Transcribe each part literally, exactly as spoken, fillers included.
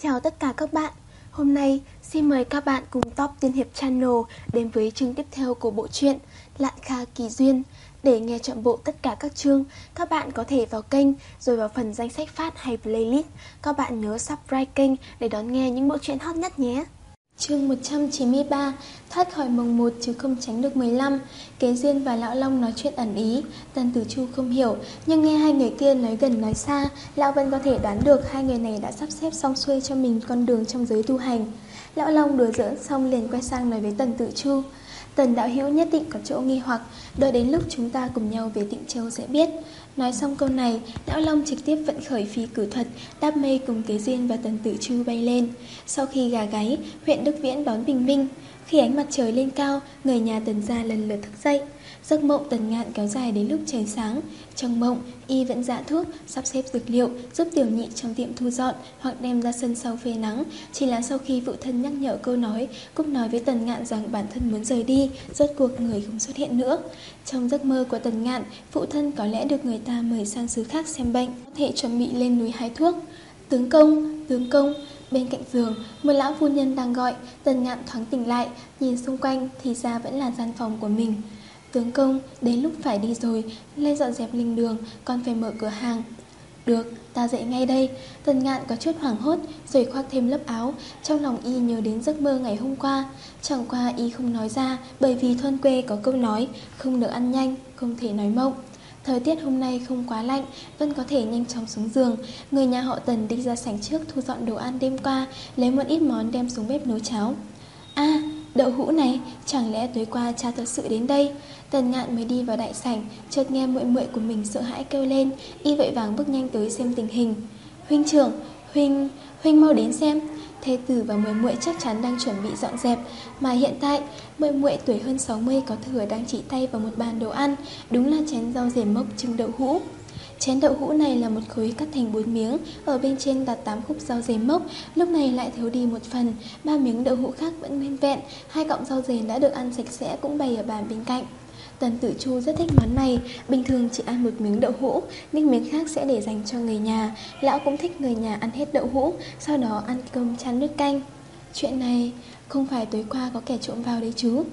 Chào tất cả các bạn. Hôm nay xin mời các bạn cùng Top Tiên Hiệp Channel đến với chương tiếp theo của bộ truyện Lạn Kha Kỳ Duyên. Để nghe trọn bộ tất cả các chương, các bạn có thể vào kênh rồi vào phần danh sách phát hay playlist. Các bạn nhớ subscribe kênh để đón nghe những bộ truyện hot nhất nhé. Chương một trăm chín mươi ba, thoát khỏi mồng một chứ không tránh được mười lăm. Kế Duyên và Lão Long nói chuyện ẩn ý, Tần Tử Chu không hiểu, nhưng nghe hai người kia nói gần nói xa, Lão vẫn có thể đoán được hai người này đã sắp xếp xong xuôi cho mình con đường trong giới tu hành. Lão Long đùa giỡn xong liền quay sang nói với Tần Tử Chu: Tần đạo hữu nhất định có chỗ nghi hoặc, đợi đến lúc chúng ta cùng nhau về Tịnh Châu sẽ biết. Nói xong câu này, Lão Long trực tiếp vận khởi phi cử thuật, đáp mây cùng Kế Duyên và Tần Tử Chu bay lên. Sau khi gà gáy, huyện Đức Viễn đón bình minh. Khi ánh mặt trời lên cao, người nhà Tần gia lần lượt thức dậy. Giấc mộng Tần Ngạn kéo dài đến lúc trời sáng. Trong mộng, y vẫn dạ thuốc, sắp xếp dược liệu, giúp tiểu nhị trong tiệm thu dọn hoặc đem ra sân sau phơi nắng. Chỉ là sau khi phụ thân nhắc nhở câu nói, Cúc nói với Tần Ngạn rằng bản thân muốn rời đi, rốt cuộc người không xuất hiện nữa. Trong giấc mơ của Tần Ngạn, phụ thân có lẽ được người ta mời sang xứ khác xem bệnh, có thể chuẩn bị lên núi hái thuốc. Tướng công, tướng công. Bên cạnh giường, một lão phu nhân đang gọi. Tần Ngạn thoáng tỉnh lại, nhìn xung quanh thì ra vẫn là gian phòng của mình. Tướng công, đến lúc phải đi rồi, lên dọn dẹp linh đường, còn phải mở cửa hàng. Được, ta dậy ngay đây. Tần Ngạn có chút hoảng hốt, rồi khoác thêm lớp áo. Trong lòng y nhớ đến giấc mơ ngày hôm qua. Chẳng qua y không nói ra, bởi vì thôn quê có câu nói, không được ăn nhanh, không thể nói mộng. Thời tiết hôm nay không quá lạnh, vẫn có thể nhanh chóng xuống giường. Người nhà họ Tần đi ra sảnh trước thu dọn đồ ăn đêm qua, lấy một ít món đem xuống bếp nấu cháo. A, à, đậu hũ này, chẳng lẽ tối qua cha thật sự đến đây? Tần Ngạn mới đi vào đại sảnh, chợt nghe muội muội của mình sợ hãi kêu lên, y vội vàng bước nhanh tới xem tình hình. Huynh trưởng, huynh, huynh mau đến xem. Thê tử và muội muội chắc chắn đang chuẩn bị dọn dẹp, mà hiện tại muội muội tuổi hơn sáu mươi có thừa đang chỉ tay vào một bàn đồ ăn, đúng là chén rau rềm mốc trưng đậu hũ. Chén đậu hũ này là một khối cắt thành bốn miếng, ở bên trên đặt tám khúc rau rềm mốc, lúc này lại thiếu đi một phần, ba miếng đậu hũ khác vẫn nguyên vẹn, hai cọng rau rềm đã được ăn sạch sẽ cũng bày ở bàn bên cạnh. Tần Tử Chu rất thích món này, bình thường chỉ ăn một miếng đậu hũ, nhưng miếng khác sẽ để dành cho người nhà. Lão cũng thích người nhà ăn hết đậu hũ, sau đó ăn cơm chan nước canh. Chuyện này không phải tối qua có kẻ trộm vào đấy chứ?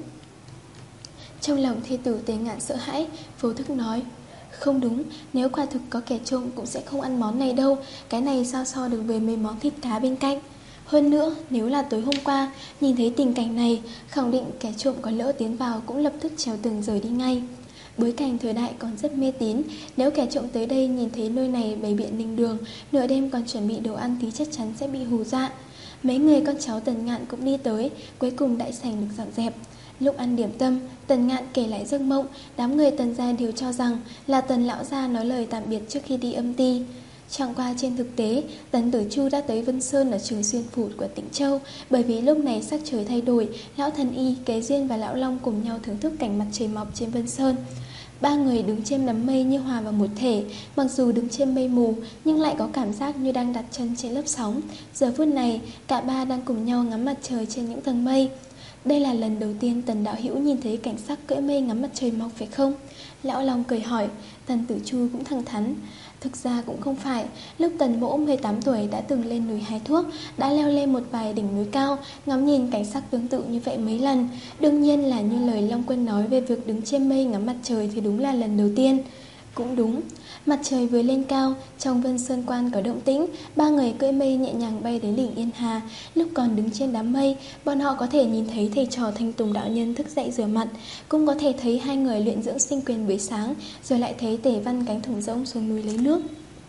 Trong lòng thê tử Tề Ngạn sợ hãi, vô thức nói: Không đúng, nếu quả thực có kẻ trộm cũng sẽ không ăn món này đâu. Cái này sao so được với mấy món thịt cá bên cạnh. Hơn nữa, nếu là tối hôm qua nhìn thấy tình cảnh này, khẳng định kẻ trộm có lỡ tiến vào cũng lập tức trèo tường rời đi ngay. Bối cảnh thời đại còn rất mê tín, nếu kẻ trộm tới đây nhìn thấy nơi này bày biện linh đường, nửa đêm còn chuẩn bị đồ ăn thì chắc chắn sẽ bị hù dọa. Mấy người con cháu Tần Ngạn cũng đi tới, cuối cùng đại sảnh được dọn dẹp. Lúc ăn điểm tâm, Tần Ngạn kể lại giấc mộng, đám người Tần gia đều cho rằng là Tần lão gia nói lời tạm biệt trước khi đi âm ty. Chẳng qua trên thực tế, Tần Tử Chu đã tới Vân Sơn ở Trường Xuyên Phủ của Tịnh Châu, bởi vì lúc này sắc trời thay đổi, Lão Thần Y, Kế Duyên và Lão Long cùng nhau thưởng thức cảnh mặt trời mọc trên Vân Sơn. Ba người đứng trên đám mây như hòa vào một thể, mặc dù đứng trên mây mù nhưng lại có cảm giác như đang đặt chân trên lớp sóng. Giờ phút này, cả ba đang cùng nhau ngắm mặt trời trên những tầng mây. Đây là lần đầu tiên Tần đạo hữu nhìn thấy cảnh sắc cưỡi mây ngắm mặt trời mọc phải không? Lão Long cười hỏi. Tần Tử Chu cũng thẳng thắn: Thực ra cũng không phải, lúc Tần mỗ mười tám tuổi đã từng lên núi hái thuốc, đã leo lên một vài đỉnh núi cao, ngắm nhìn cảnh sắc tương tự như vậy mấy lần. Đương nhiên là như lời Long Quân nói về việc đứng trên mây ngắm mặt trời thì đúng là lần đầu tiên. Cũng đúng, mặt trời vừa lên cao, trong Vân Sơn Quan có động tĩnh, ba người cưỡi mây nhẹ nhàng bay đến đỉnh Yên Hà. Lúc còn đứng trên đám mây, bọn họ có thể nhìn thấy thầy trò Thanh Tùng đạo nhân thức dậy rửa mặt, cũng có thể thấy hai người luyện dưỡng sinh quyền buổi sáng, rồi lại thấy Tề Văn gánh thùng rỗng xuống núi lấy nước.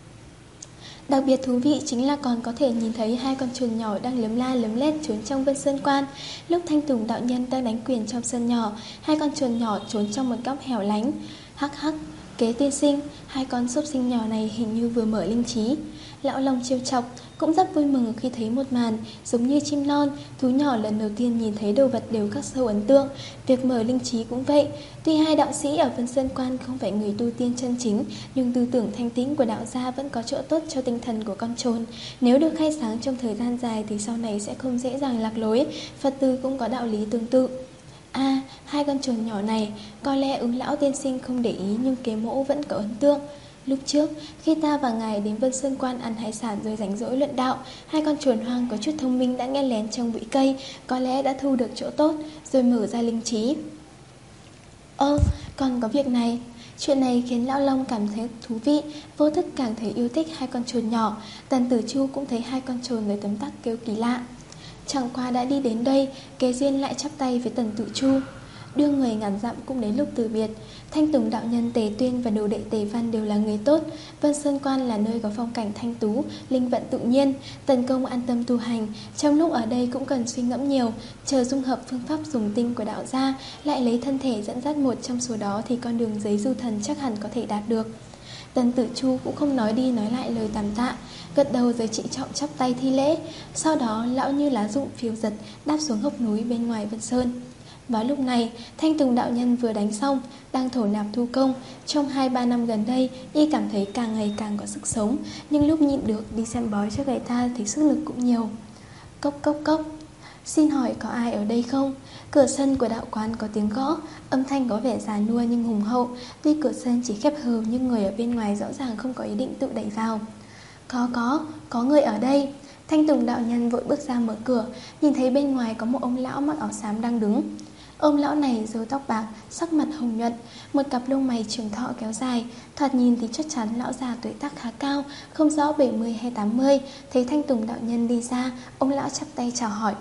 Đặc biệt thú vị chính là còn có thể nhìn thấy hai con chuồn nhỏ đang lấm la lấm lét trốn trong Vân Sơn Quan. Lúc Thanh Tùng đạo nhân đang đánh quyền trong sân nhỏ, hai con chuồn nhỏ trốn trong một góc hẻo lánh. Hắc hắc, Kế tiên sinh, hai con súc sinh nhỏ này hình như vừa mở linh trí. Lão Long trêu chọc, cũng rất vui mừng khi thấy một màn giống như chim non, thú nhỏ lần đầu tiên nhìn thấy đồ vật đều khắc sâu ấn tượng. Việc mở linh trí cũng vậy. Tuy hai đạo sĩ ở Vân Sơn Quan không phải người tu tiên chân chính, nhưng tư tưởng thanh tĩnh của đạo gia vẫn có chỗ tốt cho tinh thần của con trồn. Nếu được khai sáng trong thời gian dài thì sau này sẽ không dễ dàng lạc lối. Phật tử cũng có đạo lý tương tự. À, hai con trồn nhỏ này, có lẽ ứng lão tiên sinh không để ý nhưng Kế mỗ vẫn có ấn tượng. Lúc trước, khi ta và ngài đến Vân Sơn Quan ăn hải sản rồi rảnh rỗi luận đạo, hai con chuồn hoang có chút thông minh đã nghe lén trong bụi cây, có lẽ đã thu được chỗ tốt, rồi mở ra linh trí. Ơ, còn có việc này. Chuyện này khiến Lão Long cảm thấy thú vị, vô thức càng thấy yêu thích hai con chuồn nhỏ. Tần Tử Chu cũng thấy hai con chuồn với tấm tắc kêu kỳ lạ. Chẳng qua đã đi đến đây, Kế Duyên lại chắp tay với Tần Tử Chu. Đưa người ngàn dặm cũng đến lúc từ biệt. Thanh Tùng đạo nhân Tề Tuyên và đồ đệ Tề Văn đều là người tốt. Vân Sơn Quan là nơi có phong cảnh thanh tú, linh vận tự nhiên. Tần Công an tâm tu hành, trong lúc ở đây cũng cần suy ngẫm nhiều. Chờ dung hợp phương pháp dùng tinh của đạo gia, lại lấy thân thể dẫn dắt một trong số đó, thì con đường giấy du thần chắc hẳn có thể đạt được. Tần Tử Chu cũng không nói đi nói lại lời tạm tạ, gật đầu rồi trịnh trọng chắp tay thi lễ. Sau đó lão như lá rụng phiêu giật đáp xuống hốc núi bên ngoài Vân Sơn. Vào lúc này, Thanh Tùng đạo nhân vừa đánh xong, đang thổ nạp thu công. Trong hai ba năm gần đây, y cảm thấy càng ngày càng có sức sống, nhưng lúc nhịn được đi xem bói cho người ta thì sức lực cũng nhiều. Cốc cốc cốc. Xin hỏi có ai ở đây không? Cửa sân của đạo quán có tiếng gõ, âm thanh có vẻ già nua nhưng hùng hậu. Tuy cửa sân chỉ khép hờ nhưng người ở bên ngoài rõ ràng không có ý định tự đẩy vào. Có có, có người ở đây. Thanh Tùng đạo nhân vội bước ra mở cửa, nhìn thấy bên ngoài có một ông lão mặc áo xám đang đứng. Ông lão này râu tóc bạc, sắc mặt hồng nhuận, một cặp lông mày trường thọ kéo dài, thoạt nhìn thì chắc chắn lão già tuổi tác khá cao, không rõ bảy mươi hay tám mươi. Thấy Thanh Tùng đạo nhân đi ra, ông lão chắp tay chào hỏi.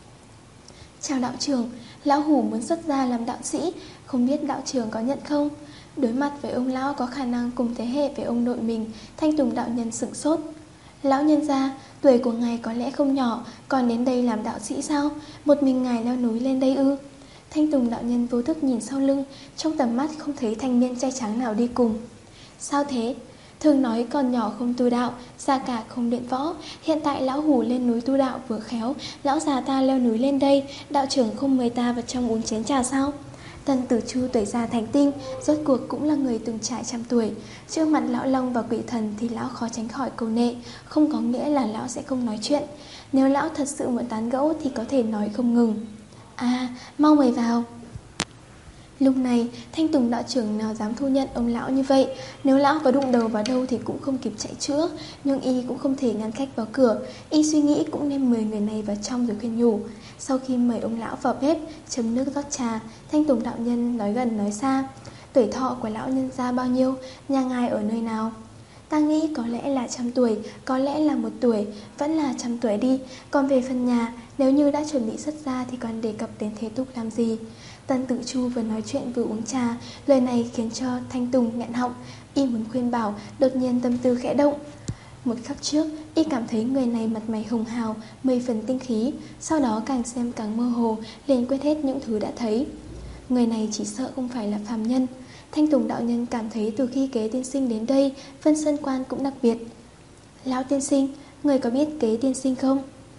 Chào đạo trưởng, lão hủ muốn xuất gia làm đạo sĩ, không biết đạo trưởng có nhận không? Đối mặt với ông lão có khả năng cùng thế hệ với ông nội mình, Thanh Tùng đạo nhân sửng sốt. Lão nhân gia, tuổi của ngài có lẽ không nhỏ, còn đến đây làm đạo sĩ sao? Một mình ngài leo núi lên đây ư? Thanh Tùng đạo nhân vô thức nhìn sau lưng, trong tầm mắt không thấy thanh niên trai trắng nào đi cùng. Sao thế? Thường nói còn nhỏ không tu đạo, già cả không luyện võ. Hiện tại lão hủ lên núi tu đạo vừa khéo, lão già ta leo núi lên đây, đạo trưởng không mời ta vào trong uống chén trà sao? Tần Tử Chu tuổi già thành tinh, rốt cuộc cũng là người từng trải trăm tuổi. Trước mặt lão Long và quỷ thần thì lão khó tránh khỏi câu nệ, không có nghĩa là lão sẽ không nói chuyện. Nếu lão thật sự muốn tán gẫu thì có thể nói không ngừng. À, mau mời vào. Lúc này, Thanh Tùng đạo trưởng nào dám thu nhận ông lão như vậy. Nếu lão có đụng đầu vào đâu thì cũng không kịp chạy chữa, nhưng y cũng không thể ngăn khách vào cửa. Y suy nghĩ cũng nên mời người này vào trong rồi khuyên nhủ. Sau khi mời ông lão vào bếp, chấm nước rót trà, Thanh Tùng đạo nhân nói gần nói xa. Tuổi thọ của lão nhân gia bao nhiêu? Nhà ngài ở nơi nào? Ta nghĩ có lẽ là trăm tuổi, có lẽ là một tuổi, vẫn là trăm tuổi đi. Còn về phần nhà, nếu như đã chuẩn bị xuất gia thì còn đề cập đến thế tục làm gì? Tần Tử Chu vừa nói chuyện vừa uống trà, lời này khiến cho Thanh Tùng nghẹn họng. Y muốn khuyên bảo, đột nhiên tâm tư khẽ động. Một khắc trước, y cảm thấy người này mặt mày hồng hào, mười phần tinh khí. Sau đó càng xem càng mơ hồ, liền quên hết những thứ đã thấy. Người này chỉ sợ không phải là phàm nhân. Thanh Tùng đạo nhân cảm thấy từ khi Kế tiên sinh đến đây, Vân Sơn Quan cũng đặc biệt. Lão tiên sinh, người có biết Kế tiên sinh không?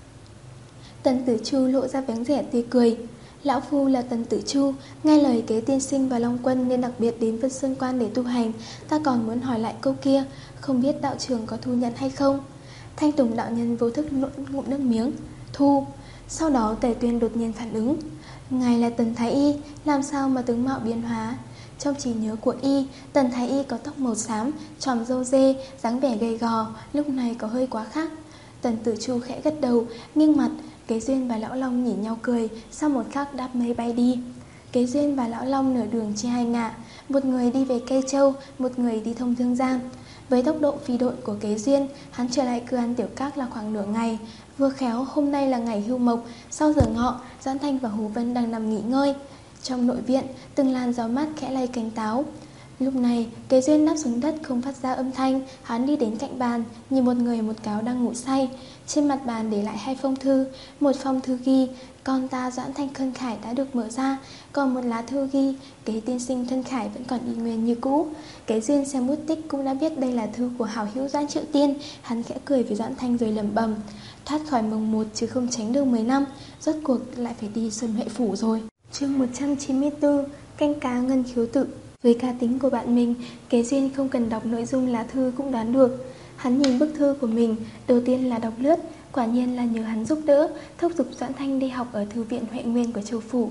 Tần Tử Chu lộ ra bánh rẻ tươi cười. Lão phu là Tần Tử Chu, nghe lời Kế tiên sinh và Long Quân nên đặc biệt đến Vân Sơn Quan để tu hành. Ta còn muốn hỏi lại câu kia, không biết đạo trưởng có thu nhận hay không? Thanh Tùng đạo nhân vô thức nụn ngụm nước miếng. Thu. Sau đó Tề Tuyên đột nhiên phản ứng. Ngài là Tần Thái Y, làm sao mà tướng mạo biến hóa? Trong trí nhớ của y, Tần Thái Y có tóc màu xám, tròm râu dê, dáng vẻ gầy gò, lúc này có hơi quá khác. Tần Tử Chu khẽ gật đầu, nghiêng mặt. Kế Duyên và Lão Long nhìn nhau cười, sau một khắc đáp mây bay đi. Kế Duyên và Lão Long nửa đường chia hai ngả, một người đi về Cây Châu, một người đi thông Thương Giang. Với tốc độ phi độn của Kế Duyên, hắn trở lại Cư An Tiểu Các là khoảng nửa ngày. Vừa khéo hôm nay là ngày hưu mộc, sau giờ ngọ, Doãn Thanh và Hồ Vân đang nằm nghỉ ngơi. Trong nội viện, từng làn gió mát khẽ lay cánh táo. Lúc này, Kế Duyên đáp xuống đất không phát ra âm thanh. Hắn đi đến cạnh bàn, nhìn một người một cáo đang ngủ say. Trên mặt bàn để lại hai phong thư. Một phong thư ghi con ta Doãn Thanh Khân Khải đã được mở ra, còn một lá thư ghi Kế tiên sinh Thân Khải vẫn còn y nguyên như cũ. Kế Duyên xem bút tích cũng đã biết đây là thư của hảo hữu Doãn Triệu Tiên. Hắn khẽ cười với Doãn Thanh rồi lẩm bẩm, thoát khỏi mồng một chứ không tránh được mười năm, rốt cuộc lại phải đi Xuân Huệ Phủ rồi. Chương một trăm chín mươi tư, canh cá ngân khiếu tự. Với cá tính của bạn mình, Kế Duyên không cần đọc nội dung lá thư cũng đoán được. Hắn nhìn bức thư của mình, đầu tiên là đọc lướt, quả nhiên là nhờ hắn giúp đỡ, thúc giục Doãn Thanh đi học ở thư viện Huệ Nguyên của Châu Phủ.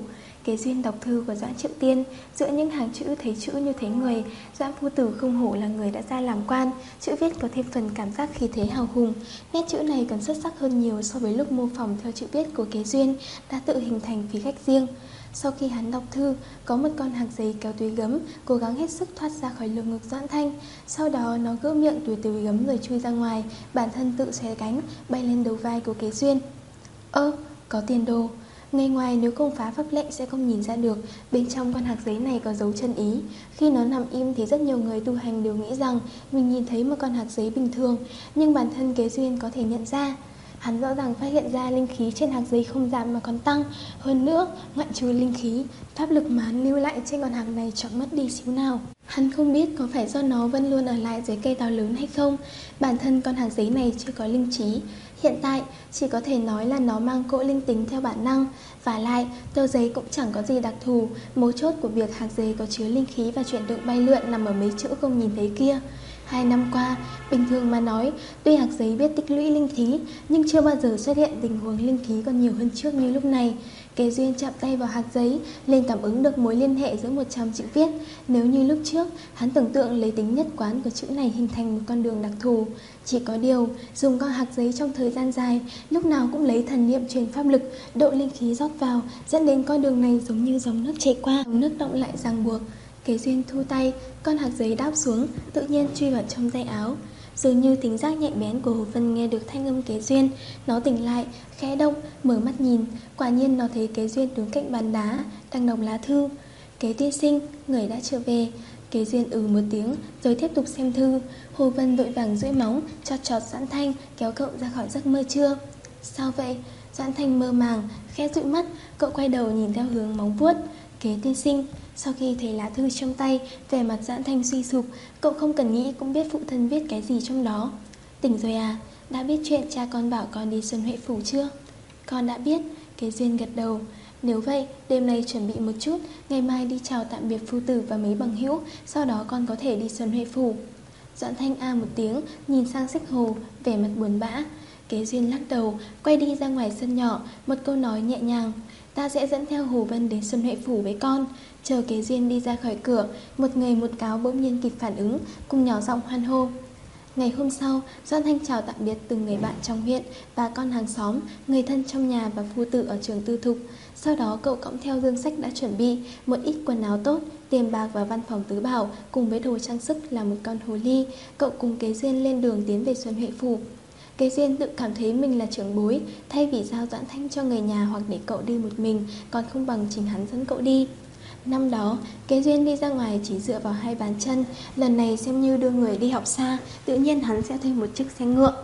Kế Duyên đọc thư của Doãn Triệu Tiên. Giữa những hàng chữ thấy chữ như thấy người. Doãn phu tử không hổ là người đã ra làm quan. Chữ viết có thêm phần cảm giác khí thế hào hùng. Nét chữ này còn xuất sắc hơn nhiều so với lúc mô phỏng theo chữ viết của Kế Duyên đã tự hình thành phí cách riêng. Sau khi hắn đọc thư, có một con hạc giấy kéo túi gấm, cố gắng hết sức thoát ra khỏi lồng ngực Doãn Thanh. Sau đó nó gỡ miệng túi túi gấm rồi chui ra ngoài, bản thân tự xé cánh, bay lên đầu vai của Kế Duyên. Ơ, có tiền đồ. Người ngoài nếu không phá pháp lệnh sẽ không nhìn ra được bên trong con hạc giấy này có dấu chân ý. Khi nó nằm im thì rất nhiều người tu hành đều nghĩ rằng mình nhìn thấy một con hạc giấy bình thường, nhưng bản thân Kế Duyên có thể nhận ra. Hắn rõ ràng phát hiện ra linh khí trên hạc giấy không giảm mà còn tăng. Hơn nữa, ngoại trừ linh khí, pháp lực mà hắn lưu lại trên con hạc này chẳng mất đi xíu nào. Hắn không biết có phải do nó vẫn luôn ở lại dưới cây táo lớn hay không. Bản thân con hạc giấy này chưa có linh trí. Hiện tại, chỉ có thể nói là nó mang cỗ linh tính theo bản năng. Và lại, tờ giấy cũng chẳng có gì đặc thù. Mấu chốt của việc hạc giấy có chứa linh khí và chuyển động bay lượn nằm ở mấy chữ không nhìn thấy kia. Hai năm qua, bình thường mà nói, tuy hạc giấy biết tích lũy linh khí, nhưng chưa bao giờ xuất hiện tình huống linh khí còn nhiều hơn trước như lúc này. Kế Duyên chạm tay vào hạc giấy, liền cảm ứng được mối liên hệ giữa một trăm chữ viết. Nếu như lúc trước, hắn tưởng tượng lấy tính nhất quán của chữ này hình thành một con đường đặc thù. Chỉ có điều, dùng con hạc giấy trong thời gian dài, lúc nào cũng lấy thần niệm truyền pháp lực, độ linh khí rót vào, dẫn đến con đường này giống như dòng nước chảy qua, dòng nước động lại ràng buộc. Kế Duyên thu tay, con hạc giấy đáp xuống, tự nhiên chui vào trong tay áo. Dường như tính giác nhạy bén của Hồ Vân nghe được thanh âm Kế Duyên, nó tỉnh lại, khẽ động, mở mắt nhìn. Quả nhiên nó thấy Kế Duyên đứng cạnh bàn đá, đang đọc lá thư. Kế tiên sinh, người đã trở về. Kế Duyên ừ một tiếng, rồi tiếp tục xem thư. Hồ Vân vội vàng duỗi móng, chọt chọt Doãn Thanh, kéo cậu ra khỏi giấc mơ trưa. Sao vậy? Doãn Thanh mơ màng, khẽ dụi mắt, cậu quay đầu nhìn theo hướng móng vuốt. Kế tiên sinh. Sau khi thấy lá thư trong tay, vẻ mặt Doãn Thanh suy sụp. Cậu không cần nghĩ cũng biết phụ thân viết cái gì trong đó. Tỉnh rồi à? Đã biết chuyện cha con bảo con đi Xuân Huệ Phủ chưa? Con đã biết. Kế Duyên gật đầu. Nếu vậy, đêm nay chuẩn bị một chút, ngày mai đi chào tạm biệt phu tử và mấy bằng hữu, sau đó con có thể đi Xuân Huệ Phủ. Doãn Thanh a một tiếng, nhìn sang Xích Hồ, vẻ mặt buồn bã. Kế Duyên lắc đầu, quay đi ra ngoài sân nhỏ, một câu nói nhẹ nhàng. Ta sẽ dẫn theo Hồ Vân đến Xuân Huệ Phủ với con. Chờ Kế Duyên đi ra khỏi cửa, một người một cáo bỗng nhiên kịp phản ứng, cùng nhỏ giọng hoan hô. Ngày hôm sau, Doãn Thanh chào tạm biệt từng người bạn trong huyện, bà con hàng xóm, người thân trong nhà và phu tử ở trường tư thục. Sau đó cậu cõng theo dương sách đã chuẩn bị, một ít quần áo tốt, tiền bạc và văn phòng tứ bảo, cùng với đồ trang sức là một con hồ ly. Cậu cùng Kế Duyên lên đường tiến về Xuân Huệ Phủ. Kế Duyên tự cảm thấy mình là trưởng bối, thay vì giao Doãn Thanh cho người nhà hoặc để cậu đi một mình, còn không bằng chính hắn dẫn cậu đi. Năm đó, Kế Duyên đi ra ngoài chỉ dựa vào hai bàn chân, lần này xem như đưa người đi học xa, tự nhiên hắn sẽ thuê một chiếc xe ngựa.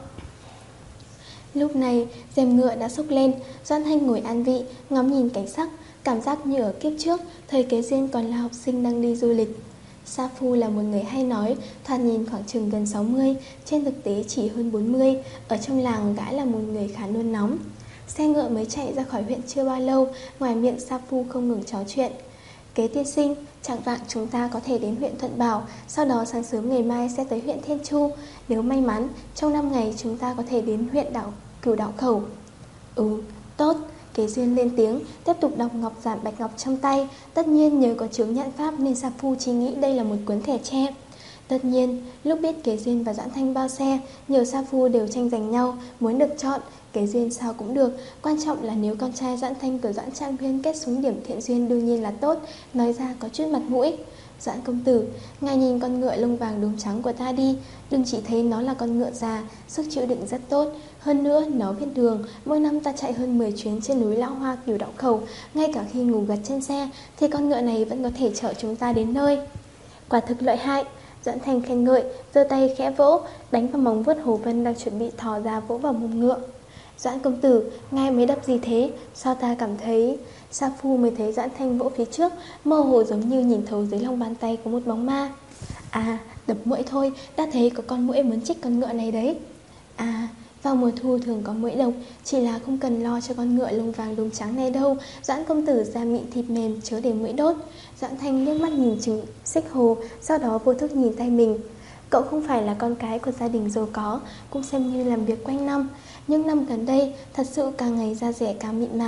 Lúc này, rèm ngựa đã xốc lên, Doãn Thanh ngồi an vị, ngắm nhìn cảnh sắc, cảm giác như ở kiếp trước, thời Kế Duyên còn là học sinh đang đi du lịch. Sa Phu là một người hay nói, thoạt nhìn khoảng chừng gần sáu mươi, trên thực tế chỉ hơn bốn mươi, ở trong làng gã là một người khá nôn nóng. Xe ngựa mới chạy ra khỏi huyện chưa bao lâu, ngoài miệng Sa Phu không ngừng trò chuyện. Kế tiên sinh, chẳng vạng chúng ta có thể đến huyện Thuận Bảo, sau đó sáng sớm ngày mai sẽ tới huyện Thiên Chu. Nếu may mắn, trong năm ngày chúng ta có thể đến huyện đảo Cửu Đạo Khẩu. Ừ, tốt. Kế Duyên lên tiếng, tiếp tục đọc ngọc giản bạch ngọc trong tay. Tất nhiên nhờ có chứng nhận pháp nên Sa Phu chỉ nghĩ đây là một cuốn thẻ tre. Tất nhiên, lúc biết Kế Duyên và Doãn Thanh bao xe, nhiều Sa Phu đều tranh giành nhau, muốn được chọn. Kế Duyên sao cũng được, quan trọng là nếu con trai Doãn Thanh của Doãn Trạng Huyên kết xuống điểm thiện duyên đương nhiên là tốt, nói ra có chút mặt mũi. Doãn công tử, ngài nhìn con ngựa lông vàng đốm trắng của ta đi, đừng chỉ thấy nó là con ngựa già, sức chịu đựng rất tốt. Hơn nữa, nó biết đường, mỗi năm ta chạy hơn mười chuyến trên núi Lão Hoa Cửu Đạo Khẩu, ngay cả khi ngủ gật trên xe, thì con ngựa này vẫn có thể chở chúng ta đến nơi. Quả thực lợi hại. Doãn Thanh khen ngợi, giơ tay khẽ vỗ, đánh vào móng vuốt Hồ Vân đang chuẩn bị thò ra vỗ vào mông ngựa. Doãn công tử, ngài mới đập gì thế? Sao ta cảm thấy... Sa Phu mới thấy Doãn Thanh vỗ phía trước, mơ hồ giống như nhìn thấu dưới lòng bàn tay có một bóng ma. À, đập muỗi thôi, đã thấy có con muỗi muốn chích con ngựa này đấy. À, vào mùa thu thường có muỗi độc, chỉ là không cần lo cho con ngựa lông vàng đốm trắng này đâu. Doãn công tử da mịn thịt mềm, chớ để muỗi đốt. Doãn Thanh liếc mắt nhìn chừng Xích Hồ, sau đó vô thức nhìn tay mình. Cậu không phải là con cái của gia đình giàu có, cũng xem như làm việc quanh năm. Nhưng năm gần đây, thật sự càng ngày da rẻ càng mịn màng,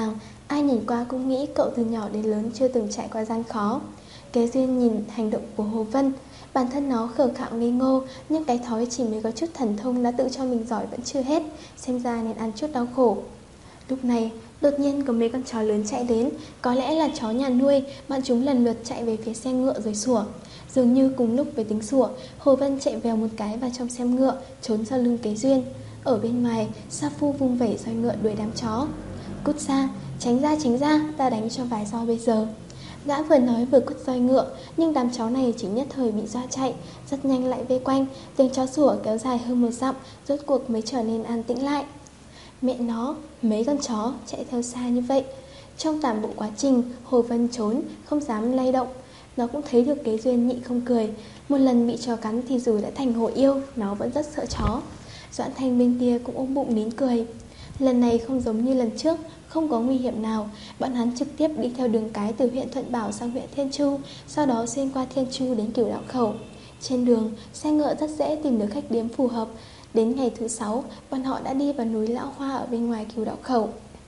Ai nhìn qua cũng nghĩ cậu từ nhỏ đến lớn chưa từng trải qua gian khó. Kế Duyên nhìn hành động của Hồ Vân. Bản thân nó khờ khạo ngây ngô, nhưng cái thói chỉ mới có chút thần thông đã tự cho mình giỏi vẫn chưa hết, xem ra nên ăn chút đau khổ. Lúc này, đột nhiên có mấy con chó lớn chạy đến, có lẽ là chó nhà nuôi, bọn chúng lần lượt chạy về phía xe ngựa rồi sủa. Dường như cùng lúc với tiếng sủa, Hồ Vân chạy vèo một cái vào trong xe ngựa, trốn sau lưng Kế Duyên. Ở bên ngoài, Sa Phu vung vẩy roi ngựa đuổi đám chó. Cút xa, tránh ra tránh ra, ta đánh cho vài roi bây giờ. Gã vừa nói vừa cút roi ngựa, nhưng đám chó này chỉ nhất thời bị dọa chạy, rất nhanh lại vây quanh, tiếng chó sủa kéo dài hơn một dặm, rốt cuộc mới trở nên an tĩnh lại. Mẹ nó, mấy con chó chạy theo xa như vậy. Trong toàn bộ quá trình, Hồ Vân trốn, không dám lay động. Nó cũng thấy được Kế Duyên nhịn không cười. Một lần bị chó cắn thì dù đã thành hồ yêu, nó vẫn rất sợ chó. Doãn Thanh bên kia cũng ôm bụng nín cười. Lần này không giống như lần trước, không có nguy hiểm nào. Bọn hắn trực tiếp đi theo đường cái từ huyện Thuận Bảo sang huyện Thiên Chu, sau đó xuyên qua Thiên Chu đến Cửu Đạo Khẩu. Trên đường, xe ngựa rất dễ tìm được khách điếm phù hợp. Đến ngày thứ sáu, bọn họ đã đi vào núi Lão Hoa ở bên ngoài Cửu Đạo Khẩu.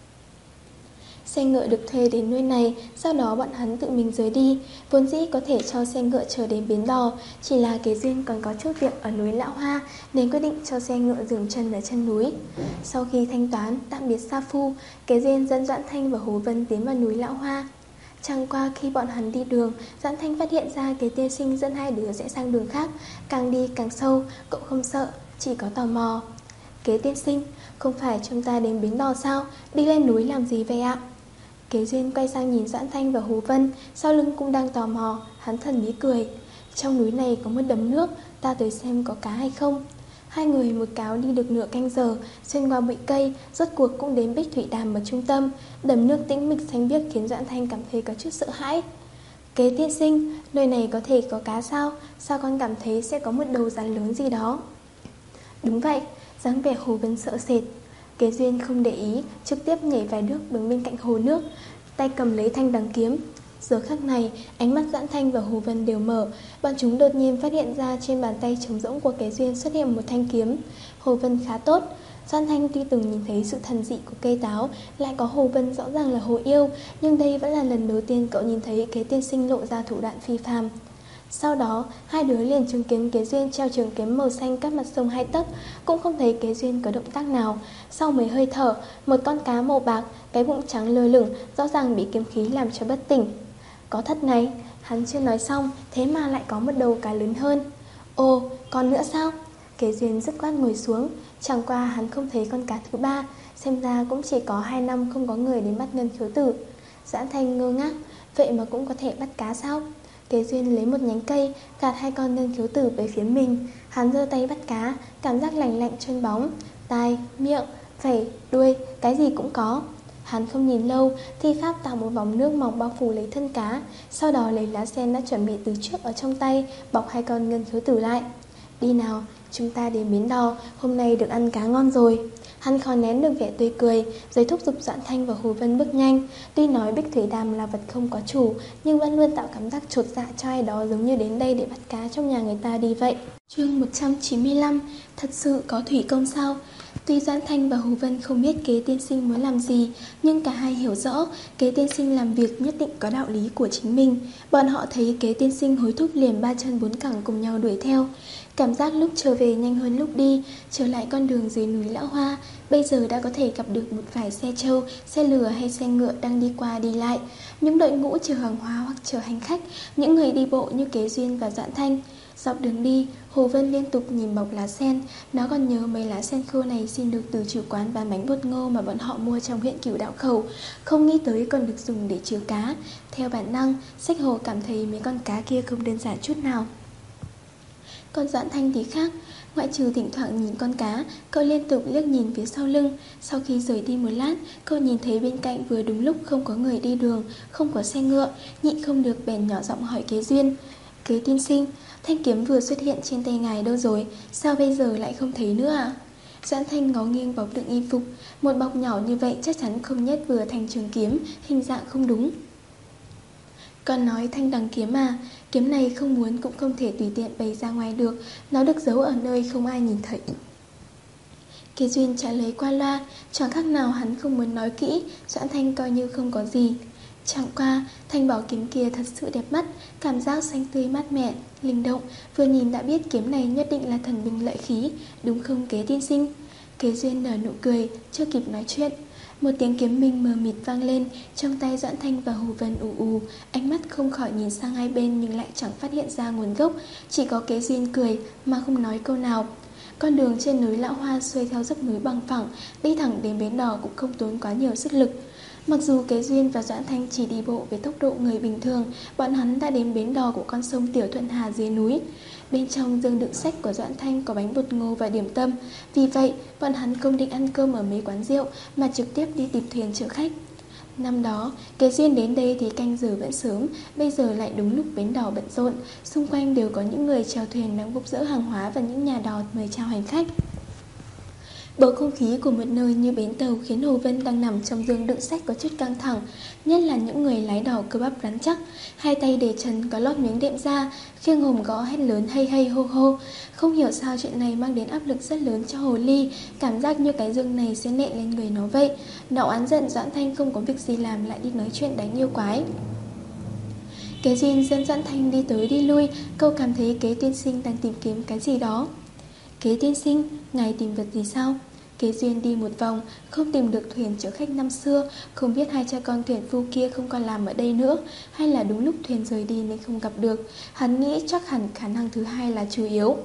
Xe ngựa được thuê đến nơi này, sau đó bọn hắn tự mình rời đi. Vốn dĩ có thể cho xe ngựa chờ đến bến đò, chỉ là Kế Duyên còn có chút việc ở núi Lão Hoa nên quyết định cho xe ngựa dừng chân ở chân núi. Sau khi thanh toán, tạm biệt Sa Phu, Kế Duyên dẫn Doãn Thanh và Hồ Vân tiến vào núi Lão Hoa. Chẳng qua khi bọn hắn đi đường, Doãn Thanh phát hiện ra Kế tiên sinh dẫn hai đứa rẽ sang đường khác, càng đi càng sâu, cậu không sợ, chỉ có tò mò. Kế tiên sinh, không phải chúng ta đến bến đò sao, đi lên núi làm gì vậy ạ? Kế Duyên quay sang nhìn Doãn Thanh và Hồ Vân, sau lưng cũng đang tò mò, hắn thần bí cười. Trong núi này có một đầm nước, ta tới xem có cá hay không. Hai người một cáo đi được nửa canh giờ, xuyên qua bụi cây, rốt cuộc cũng đến Bích Thủy Đàm ở trung tâm. Đầm nước tĩnh mịch xanh biếc khiến Doãn Thanh cảm thấy có chút sợ hãi. Kế tiên sinh, nơi này có thể có cá sao? Sao con cảm thấy sẽ có một đầu rắn lớn gì đó? Đúng vậy, dáng vẻ Hồ Vân sợ sệt. Kế Duyên không để ý, trực tiếp nhảy vài bước đứng bên cạnh hồ nước, tay cầm lấy thanh đằng kiếm. Giờ khắc này, ánh mắt Doãn Thanh và Hồ Vân đều mở. Bọn chúng đột nhiên phát hiện ra trên bàn tay trống rỗng của Kế Duyên xuất hiện một thanh kiếm. Hồ Vân khá tốt. Doãn Thanh tuy từng nhìn thấy sự thần dị của cây táo, lại có Hồ Vân rõ ràng là hồ yêu, nhưng đây vẫn là lần đầu tiên cậu nhìn thấy Kế tiên sinh lộ ra thủ đoạn phi phàm. Sau đó, hai đứa liền chứng kiến Kế Duyên treo trường kiếm màu xanh cắt mặt sông hai tấc, cũng không thấy Kế Duyên có động tác nào. Sau mấy hơi thở, một con cá màu bạc, cái bụng trắng lơ lửng, rõ ràng bị kiếm khí làm cho bất tỉnh. Có thật này, hắn chưa nói xong, thế mà lại có một đầu cá lớn hơn. Ồ, còn nữa sao? Kế Duyên dứt khoát ngồi xuống, chẳng qua hắn không thấy con cá thứ ba, xem ra cũng chỉ có hai năm không có người đến bắt Ngân Khiếu Tử. Doãn Thanh ngơ ngác, vậy mà cũng có thể bắt cá sao? Kế Duyên lấy một nhánh cây, gạt hai con Ngân Khiếu Tử về phía mình. Hắn giơ tay bắt cá, cảm giác lành lạnh chân bóng, tai, miệng, vảy, đuôi, cái gì cũng có. Hắn không nhìn lâu, thi pháp tạo một vòng nước mỏng bao phủ lấy thân cá, sau đó lấy lá sen đã chuẩn bị từ trước ở trong tay, bọc hai con Ngân Khiếu Tử lại. Đi nào, chúng ta đến bến đò, hôm nay được ăn cá ngon rồi. Hắn khó nén được vẻ tươi cười, rồi thúc giục Doãn Thanh và Hồ Vân bước nhanh. Tuy nói Bích Thủy Đàm là vật không có chủ, nhưng vẫn luôn tạo cảm giác chột dạ cho ai đó giống như đến đây để bắt cá trong nhà người ta đi vậy. Chương một trăm chín mươi lăm, thật sự có thủy công sao? Tuy Doãn Thanh và Hồ Vân không biết Kế tiên sinh muốn làm gì, nhưng cả hai hiểu rõ Kế tiên sinh làm việc nhất định có đạo lý của chính mình. Bọn họ thấy Kế tiên sinh hối thúc liền ba chân bốn cẳng cùng nhau đuổi theo. Cảm giác lúc trở về nhanh hơn lúc đi, trở lại con đường dưới núi Lão Hoa. Bây giờ đã có thể gặp được một vài xe trâu, xe lừa hay xe ngựa đang đi qua đi lại, những đội ngũ chở hàng hóa hoặc chở hành khách, những người đi bộ như Kế Duyên và Doãn Thanh. Dọc đường đi, Hồ Vân liên tục nhìn bọc lá sen. Nó còn nhớ mấy lá sen khô này xin được từ chủ quán bán bánh bột ngô mà bọn họ mua trong huyện Cửu Đạo Khẩu, không nghĩ tới còn được dùng để chứa cá. Theo bản năng, Xích Hồ cảm thấy mấy con cá kia không đơn giản chút nào. Còn Doãn Thanh thì khác, ngoại trừ thỉnh thoảng nhìn con cá, cậu liên tục liếc nhìn phía sau lưng. Sau khi rời đi một lát, cậu nhìn thấy bên cạnh vừa đúng lúc không có người đi đường, không có xe ngựa, nhịn không được bèn nhỏ giọng hỏi Kế Duyên. Kế tiên sinh, thanh kiếm vừa xuất hiện trên tay ngài đâu rồi, sao bây giờ lại không thấy nữa à? Doãn Thanh ngó nghiêng bọc đựng y phục, một bọc nhỏ như vậy chắc chắn không nhét vừa thành trường kiếm, hình dạng không đúng. Còn nói thanh đằng kiếm à, kiếm này không muốn cũng không thể tùy tiện bày ra ngoài được, nó được giấu ở nơi không ai nhìn thấy. Kế Duyên trả lời qua loa, chẳng khác nào hắn không muốn nói kỹ. Doãn Thanh coi như không có gì. Chẳng qua, thanh bảo kiếm kia thật sự đẹp mắt, cảm giác xanh tươi mát mẻ, linh động, vừa nhìn đã biết kiếm này nhất định là thần binh lợi khí, đúng không Kế tiên sinh? Kế Duyên nở nụ cười, chưa kịp nói chuyện, một tiếng kiếm minh mờ mịt vang lên, trong tay Doãn Thanh và Hồ Vân ù ù, ánh mắt không khỏi nhìn sang hai bên nhưng lại chẳng phát hiện ra nguồn gốc, chỉ có Kế Duyên cười mà không nói câu nào. Con đường trên núi Lão Hoa xuôi theo dốc núi bằng phẳng, đi thẳng đến bến đò cũng không tốn quá nhiều sức lực. Mặc dù Kế Duyên và Doãn Thanh chỉ đi bộ với tốc độ người bình thường, bọn hắn đã đến bến đò của con sông Tiểu Thuận Hà dưới núi. Bên trong dương đựng sách của Doãn Thanh có bánh bột ngô và điểm tâm, vì vậy bọn hắn không định ăn cơm ở mấy quán rượu mà trực tiếp đi tìm thuyền chở khách. Năm đó, Kế Duyên đến đây thì canh giờ vẫn sớm, bây giờ lại đúng lúc bến đò bận rộn, xung quanh đều có những người chèo thuyền đang bốc rỡ hàng hóa và những nhà đò mời chào hành khách. Bầu không khí của một nơi như bến tàu khiến Hồ Vân đang nằm trong giường đựng sách có chút căng thẳng, nhất là những người lái đò cơ bắp rắn chắc, hai tay để trần có lót miếng đệm da, khiêng hòm gõ hét lớn hay hay hô hô. Không hiểu sao chuyện này mang đến áp lực rất lớn cho Hồ Ly, cảm giác như cái giường này sẽ nện lên người nó vậy. Nó oán giận Doãn Thanh không có việc gì làm lại đi nói chuyện đánh yêu quái. Kế Duyên dẫn Doãn Thanh đi tới đi lui, cậu cảm thấy Kế tiên sinh đang tìm kiếm cái gì đó. Kế tiên sinh, ngài tìm vật gì sao? Kế Duyên đi một vòng, không tìm được thuyền chở khách năm xưa, không biết hai cha con thuyền phu kia không còn làm ở đây nữa, hay là đúng lúc thuyền rời đi nên không gặp được. Hắn nghĩ chắc hẳn khả năng thứ hai là chủ yếu.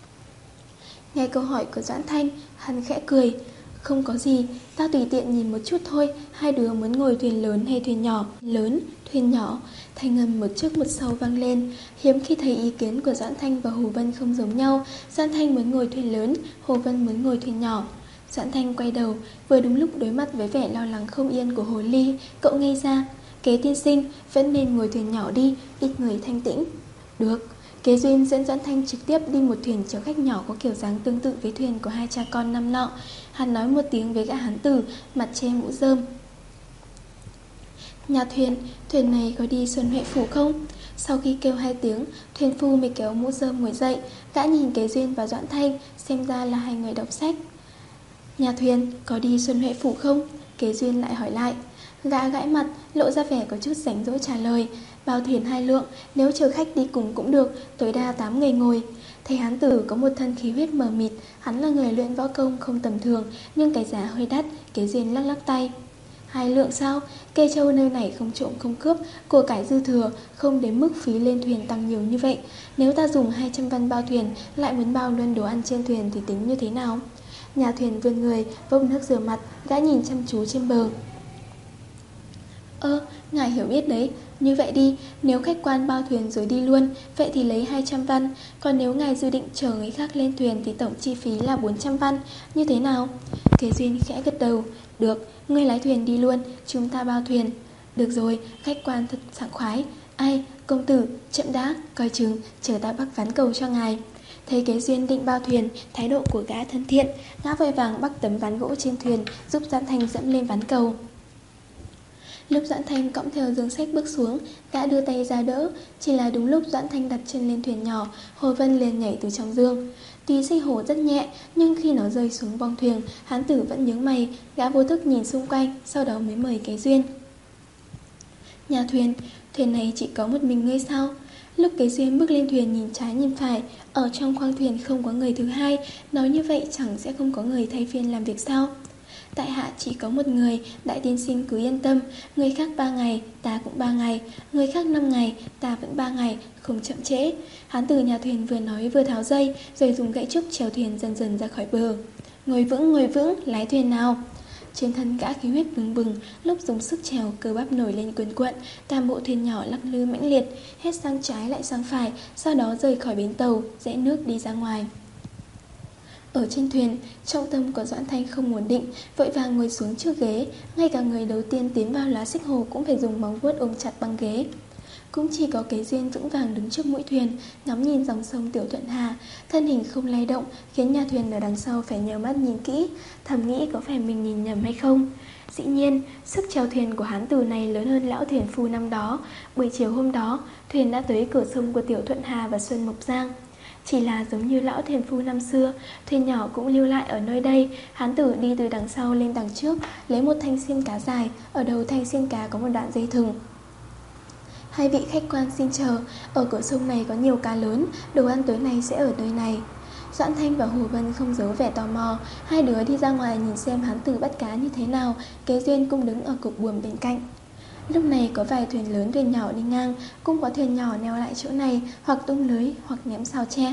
Nghe câu hỏi của Doãn Thanh, hắn khẽ cười. Không có gì, tao tùy tiện nhìn một chút thôi. Hai đứa muốn ngồi thuyền lớn hay thuyền nhỏ? Lớn, thuyền nhỏ. Thanh âm một trước một sau vang lên. Hiếm khi thấy ý kiến của Doãn Thanh và Hồ Vân không giống nhau. Doãn Thanh muốn ngồi thuyền lớn, Hồ Vân muốn ngồi thuyền nhỏ. Doãn Thanh quay đầu, vừa đúng lúc đối mặt với vẻ lo lắng không yên của Hồ Ly. Cậu ngây ra. Kế tiên sinh, vẫn nên ngồi thuyền nhỏ đi, ít người thanh tĩnh. Được. Kế Duyên dẫn Doãn Thanh trực tiếp đi một thuyền chở khách nhỏ có kiểu dáng tương tự với thuyền của hai cha con năm nọ. Hắn nói một tiếng với gã hán tử, mặt che mũ rơm. Nhà thuyền, thuyền này có đi Xuân Huệ Phủ không? Sau khi kêu hai tiếng, thuyền phu mới kéo mũ rơm ngồi dậy. Gã nhìn Kế Duyên và Doãn Thanh, xem ra là hai người đọc sách. Nhà thuyền, có đi Xuân Huệ Phủ không? Kế Duyên lại hỏi lại. Gã gãi mặt, lộ ra vẻ có chút rảnh rỗi trả lời. Bao thuyền hai lượng, nếu chờ khách đi cùng cũng được, tối đa tám người ngồi. Thầy hán tử có một thân khí huyết mờ mịt, hắn là người luyện võ công không tầm thường, nhưng cái giá hơi đắt. Kế Duyên lắc lắc tay. Hai lượng sao? Kê Châu nơi này không trộm không cướp, của cải dư thừa, không đến mức phí lên thuyền tăng nhiều như vậy. Nếu ta dùng hai trăm văn bao thuyền, lại muốn bao luôn đồ ăn trên thuyền thì tính như thế nào? Nhà thuyền vươn người, vốc nước rửa mặt, gã nhìn chăm chú trên bờ. Ơ, ngài hiểu biết đấy. Như vậy đi, nếu khách quan bao thuyền rồi đi luôn, vậy thì lấy hai trăm văn. Còn nếu ngài dự định chờ người khác lên thuyền thì tổng chi phí là bốn trăm văn. Như thế nào? Kế Duyên khẽ gật đầu. Được, ngươi lái thuyền đi luôn, chúng ta bao thuyền. Được rồi, khách quan thật sảng khoái. Ai, công tử, chậm đã, coi chừng, chờ ta bắc ván cầu cho ngài. Thấy Kế Duyên định bao thuyền, thái độ của gã thân thiện, gã vội vàng bắc tấm ván gỗ trên thuyền, giúp Doãn Thanh dẫm lên ván cầu. Lúc Doãn Thanh cõng theo dương sách bước xuống, gã đưa tay ra đỡ. Chỉ là đúng lúc Doãn Thanh đặt chân lên thuyền nhỏ, Hồ Vân liền nhảy từ trong dương. Tuy xích hổ rất nhẹ, nhưng khi nó rơi xuống bong thuyền, hán tử vẫn nhướng mày. Gã vô thức nhìn xung quanh, sau đó mới mời Kế Duyên. Nhà thuyền, thuyền này chỉ có một mình ngươi sao? Lúc Kế Duyên bước lên thuyền nhìn trái nhìn phải, ở trong khoang thuyền không có người thứ hai. Nói như vậy chẳng sẽ không có người thay phiên làm việc sao? Tại hạ chỉ có một người, đại tiên sinh cứ yên tâm. Người khác ba ngày, ta cũng ba ngày. Người khác năm ngày, ta vẫn ba ngày, không chậm trễ. Hán tử nhà thuyền vừa nói vừa tháo dây, rồi dùng gậy trúc chèo thuyền dần dần ra khỏi bờ. Ngồi vững, ngồi vững, lái thuyền nào. Trên thân gã khí huyết bừng bừng, lúc dùng sức chèo cơ bắp nổi lên cuồn cuộn, toàn bộ thuyền nhỏ lắc lư mãnh liệt, hết sang trái lại sang phải, sau đó rời khỏi bến tàu, rẽ nước đi ra ngoài. Ở trên thuyền, trọng tâm của Doãn Thanh không ổn định, vội vàng ngồi xuống trước ghế, ngay cả người đầu tiên tiến vào lá xích hồ cũng phải dùng móng vuốt ôm chặt băng ghế. Cũng chỉ có Kế Duyên vững vàng đứng trước mũi thuyền, ngắm nhìn dòng sông Tiểu Thuận Hà, thân hình không lay động, khiến nhà thuyền ở đằng sau phải nhờ mắt nhìn kỹ, thầm nghĩ có phải mình nhìn nhầm hay không. Dĩ nhiên, sức chèo thuyền của hán tử này lớn hơn lão thuyền phu năm đó. Buổi chiều hôm đó, thuyền đã tới cửa sông của Tiểu Thuận Hà và Xuân Mộc Giang. Chỉ là giống như lão thuyền phu năm xưa, thuyền nhỏ cũng lưu lại ở nơi đây. Hán tử đi từ đằng sau lên đằng trước, lấy một thanh xiên cá dài, ở đầu thanh xiên cá có một đoạn dây thừng. Hai vị khách quan xin chờ, ở cửa sông này có nhiều cá lớn, đồ ăn tối nay sẽ ở nơi này. Doãn Thanh và Hồ Vân không giấu vẻ tò mò, hai đứa đi ra ngoài nhìn xem hán tử bắt cá như thế nào. Kế Duyên cũng đứng ở cột buồm bên cạnh. Lúc này có vài thuyền lớn thuyền nhỏ đi ngang, cũng có thuyền nhỏ neo lại chỗ này, hoặc tung lưới hoặc ném sào tre.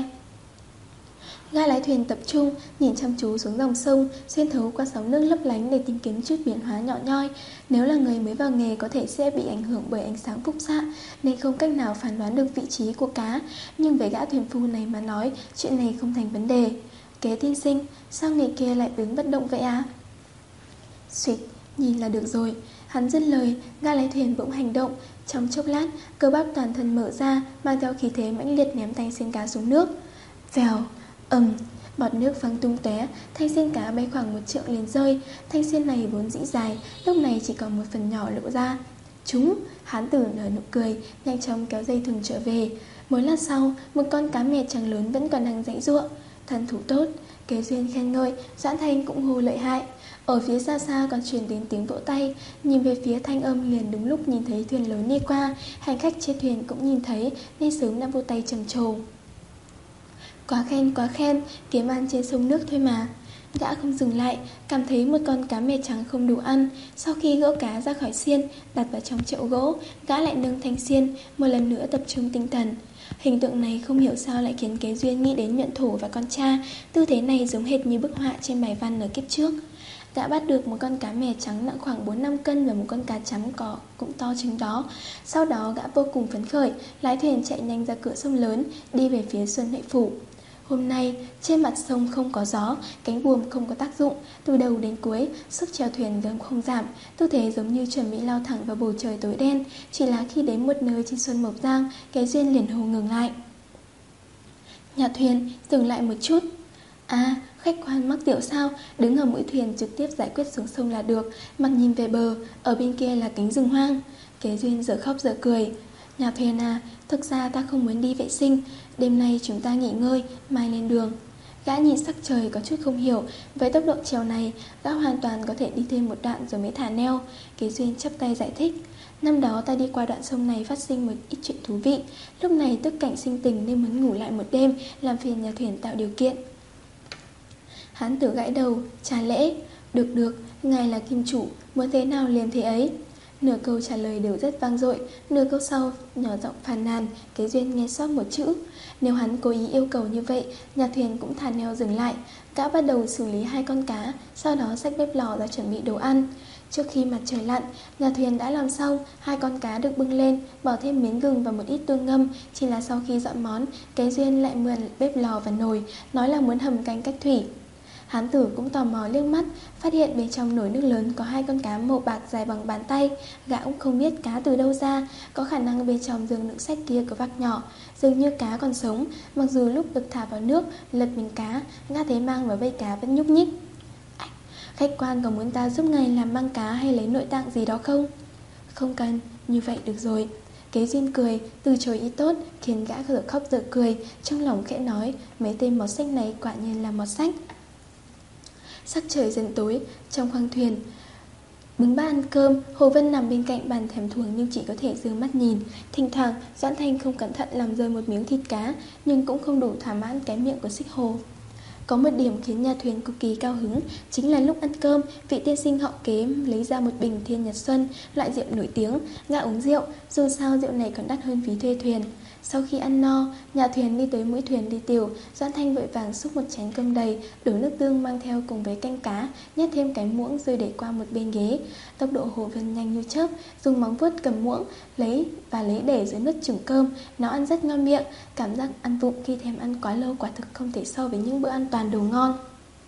Gã lái thuyền tập trung, nhìn chăm chú xuống dòng sông, xuyên thấu qua sóng nước lấp lánh để tìm kiếm chút biến hóa nhỏ nhoi. Nếu là người mới vào nghề có thể sẽ bị ảnh hưởng bởi ánh sáng phúc xạ, nên không cách nào phán đoán được vị trí của cá. Nhưng với gã thuyền phu này mà nói, chuyện này không thành vấn đề. Kế tiên sinh, sao người kia lại đứng bất động vậy à? Xuyệt, nhìn là được rồi. Hắn dứt lời, gã lái thuyền bỗng hành động. Trong chốc lát, cơ bắp toàn thân mở ra, mang theo khí thế mãnh liệt ném thanh xiên cá xuống nước. Vèo, ầm, bọt nước văng tung tóe, thanh xiên cá bay khoảng một trượng liền rơi. Thanh xiên này vốn dĩ dài, lúc này chỉ còn một phần nhỏ lộ ra. Chúng, hán tử nở nụ cười, nhanh chóng kéo dây thừng trở về. Một lát sau, một con cá mè trắng lớn vẫn còn đang giãy giụa. Thân thủ tốt, Kế Duyên khen ngợi, Doãn Thanh cũng hô lợi hại. Ở phía xa xa còn truyền đến tiếng vỗ tay. Nhìn về phía thanh âm liền đúng lúc nhìn thấy thuyền lớn đi qua. Hành khách trên thuyền cũng nhìn thấy nên sớm đã vỗ tay trầm trồ. Quá khen, quá khen, kiếm ăn trên sông nước thôi mà. Gã không dừng lại, cảm thấy một con cá mè trắng không đủ ăn. Sau khi gỡ cá ra khỏi xiên, đặt vào trong chậu gỗ, gã lại nâng thanh xiên, một lần nữa tập trung tinh thần. Hình tượng này không hiểu sao lại khiến Kế Duyên nghĩ đến Nhuận Thổ và con cha. Tư thế này giống hệt như bức họa trên bài văn ở kiếp trước. Gã bắt được một con cá mè trắng nặng khoảng bốn năm cân và một con cá chấm có cũng to chừng đó. Sau đó gã vô cùng phấn khởi, lái thuyền chạy nhanh ra cửa sông lớn, đi về phía Xuân Huệ Phủ. Hôm nay, trên mặt sông không có gió, cánh buồm không có tác dụng, từ đầu đến cuối, sức chèo thuyền gần không giảm, tư thế giống như chuẩn bị lao thẳng vào bầu trời tối đen. Chỉ là khi đến một nơi trên Xuân Mộc Giang, Kế Duyên liền hồ ngừng lại. Nhà thuyền, dừng lại một chút. À, khách quan mắc tiểu sao, đứng ở mũi thuyền trực tiếp giải quyết xuống sông là được, mặt nhìn về bờ, ở bên kia là cánh rừng hoang. Kế Duyên giờ khóc giờ cười. Nhà thuyền à, thực ra ta không muốn đi vệ sinh, đêm nay chúng ta nghỉ ngơi, mai lên đường. Gã nhìn sắc trời có chút không hiểu, với tốc độ trèo này, gã hoàn toàn có thể đi thêm một đoạn rồi mới thả neo. Kế Duyên chắp tay giải thích. Năm đó ta đi qua đoạn sông này phát sinh một ít chuyện thú vị. Lúc này tức cảnh sinh tình nên muốn ngủ lại một đêm, làm phiền nhà thuyền tạo điều kiện. Hán tử gãi đầu, trả lễ. Được được, ngài là kim chủ, muốn thế nào liền thế ấy. Nửa câu trả lời đều rất vang dội, nửa câu sau nhỏ giọng phàn nàn. Kế Duyên nghe sót một chữ. Nếu hắn cố ý yêu cầu như vậy, nhà thuyền cũng thả neo dừng lại. Gã bắt đầu xử lý hai con cá, sau đó xách bếp lò ra chuẩn bị đồ ăn. Trước khi mặt trời lặn, nhà thuyền đã làm xong, hai con cá được bưng lên, bỏ thêm miếng gừng và một ít tương ngâm. Chỉ là sau khi dọn món, Kế Duyên lại mượn bếp lò và nồi, nói là muốn hầm canh cách thủy. Hán tử cũng tò mò liếc mắt, phát hiện bên trong nồi nước lớn có hai con cá màu bạc dài bằng bàn tay. Gã cũng không biết cá từ đâu ra, có khả năng bên trong giường đựng sách kia có vạc nhỏ, dường như cá còn sống. Mặc dù lúc được thả vào nước, lật mình cá, gã thấy mang và vây cá vẫn nhúc nhích. Khách quan có muốn ta giúp ngài làm măng cá hay lấy nội tạng gì đó không? Không cần, như vậy được rồi. Kế Duyên cười, từ chối ý tốt, khiến gã giờ khóc giờ cười, trong lòng khẽ nói, mấy tên mọt sách này quả nhiên là mọt sách. Sắc trời dần tối, trong khoang thuyền bưng bát ăn cơm, Hồ Vân nằm bên cạnh bàn thèm thuồng nhưng chỉ có thể dương mắt nhìn. Thỉnh thoảng, Doãn Thanh không cẩn thận làm rơi một miếng thịt cá, nhưng cũng không đủ thỏa mãn cái miệng của Xích Hồ. Có một điểm khiến nhà thuyền cực kỳ cao hứng, chính là lúc ăn cơm, vị tiên sinh họ Kế lấy ra một bình Thiên Nhật Xuân, loại rượu nổi tiếng. Gã uống rượu, dù sao rượu này còn đắt hơn phí thuê thuyền. Sau khi ăn no, nhà thuyền đi tới mũi thuyền đi tiểu. Doãn Thanh vội vàng xúc một chén cơm đầy, đổ nước tương mang theo cùng với canh cá, nhét thêm cái muỗng rồi để qua một bên ghế. Tốc độ Hồ Vân nhanh như chớp, dùng móng vuốt cầm muỗng lấy và lấy để dưới nước chừng cơm. Nó ăn rất ngon miệng, cảm giác ăn vụng khi thèm ăn quá lâu quả thực không thể so với những bữa ăn toàn đồ ngon.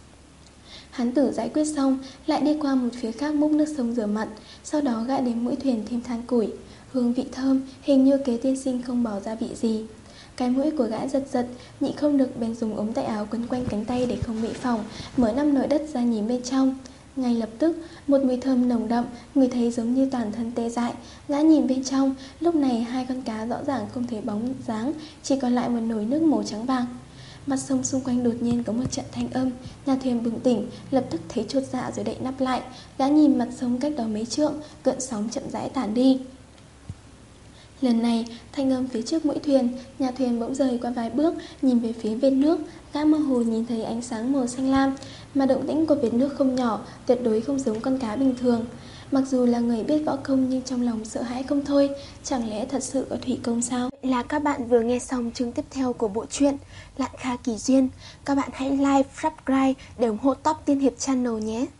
Hán tử giải quyết xong, lại đi qua một phía khác múc nước sông rửa mặt. Sau đó gã đến mũi thuyền thêm than củi. Hương vị thơm, hình như Kế tiên sinh không bỏ gia vị gì. Cái mũi của gã giật giật, nhịn không được bèn dùng ống tay áo quấn quanh cánh tay để không bị phỏng, mở nắp nồi đất ra nhìn bên trong. Ngay lập tức, một mùi thơm nồng đậm, người thấy giống như toàn thân tê dại. Gã nhìn bên trong, lúc này hai con cá rõ ràng không thấy bóng dáng, chỉ còn lại một nồi nước màu trắng bạc. Mặt sông xung quanh đột nhiên có một trận thanh âm. Nhà thuyền bừng tỉnh, lập tức thấy chột dạ rồi đậy nắp lại. Gã nhìn mặt sông cách đó mấy trượng, gợn sóng chậm rãi tản đi. Lần này, thanh âm phía trước mũi thuyền, nhà thuyền bỗng rời qua vài bước, nhìn về phía vệt nước. Gã mơ hồ nhìn thấy ánh sáng màu xanh lam, mà động tĩnh của vệt nước không nhỏ, tuyệt đối không giống con cá bình thường. Mặc dù là người biết võ công nhưng trong lòng sợ hãi không thôi. Chẳng lẽ thật sự có thủy công sao? Vậy là các bạn vừa nghe xong chương tiếp theo của bộ truyện Lạn Kha Kỳ Duyên. Các bạn hãy like, subscribe để ủng hộ Top Tiên Hiệp Channel nhé.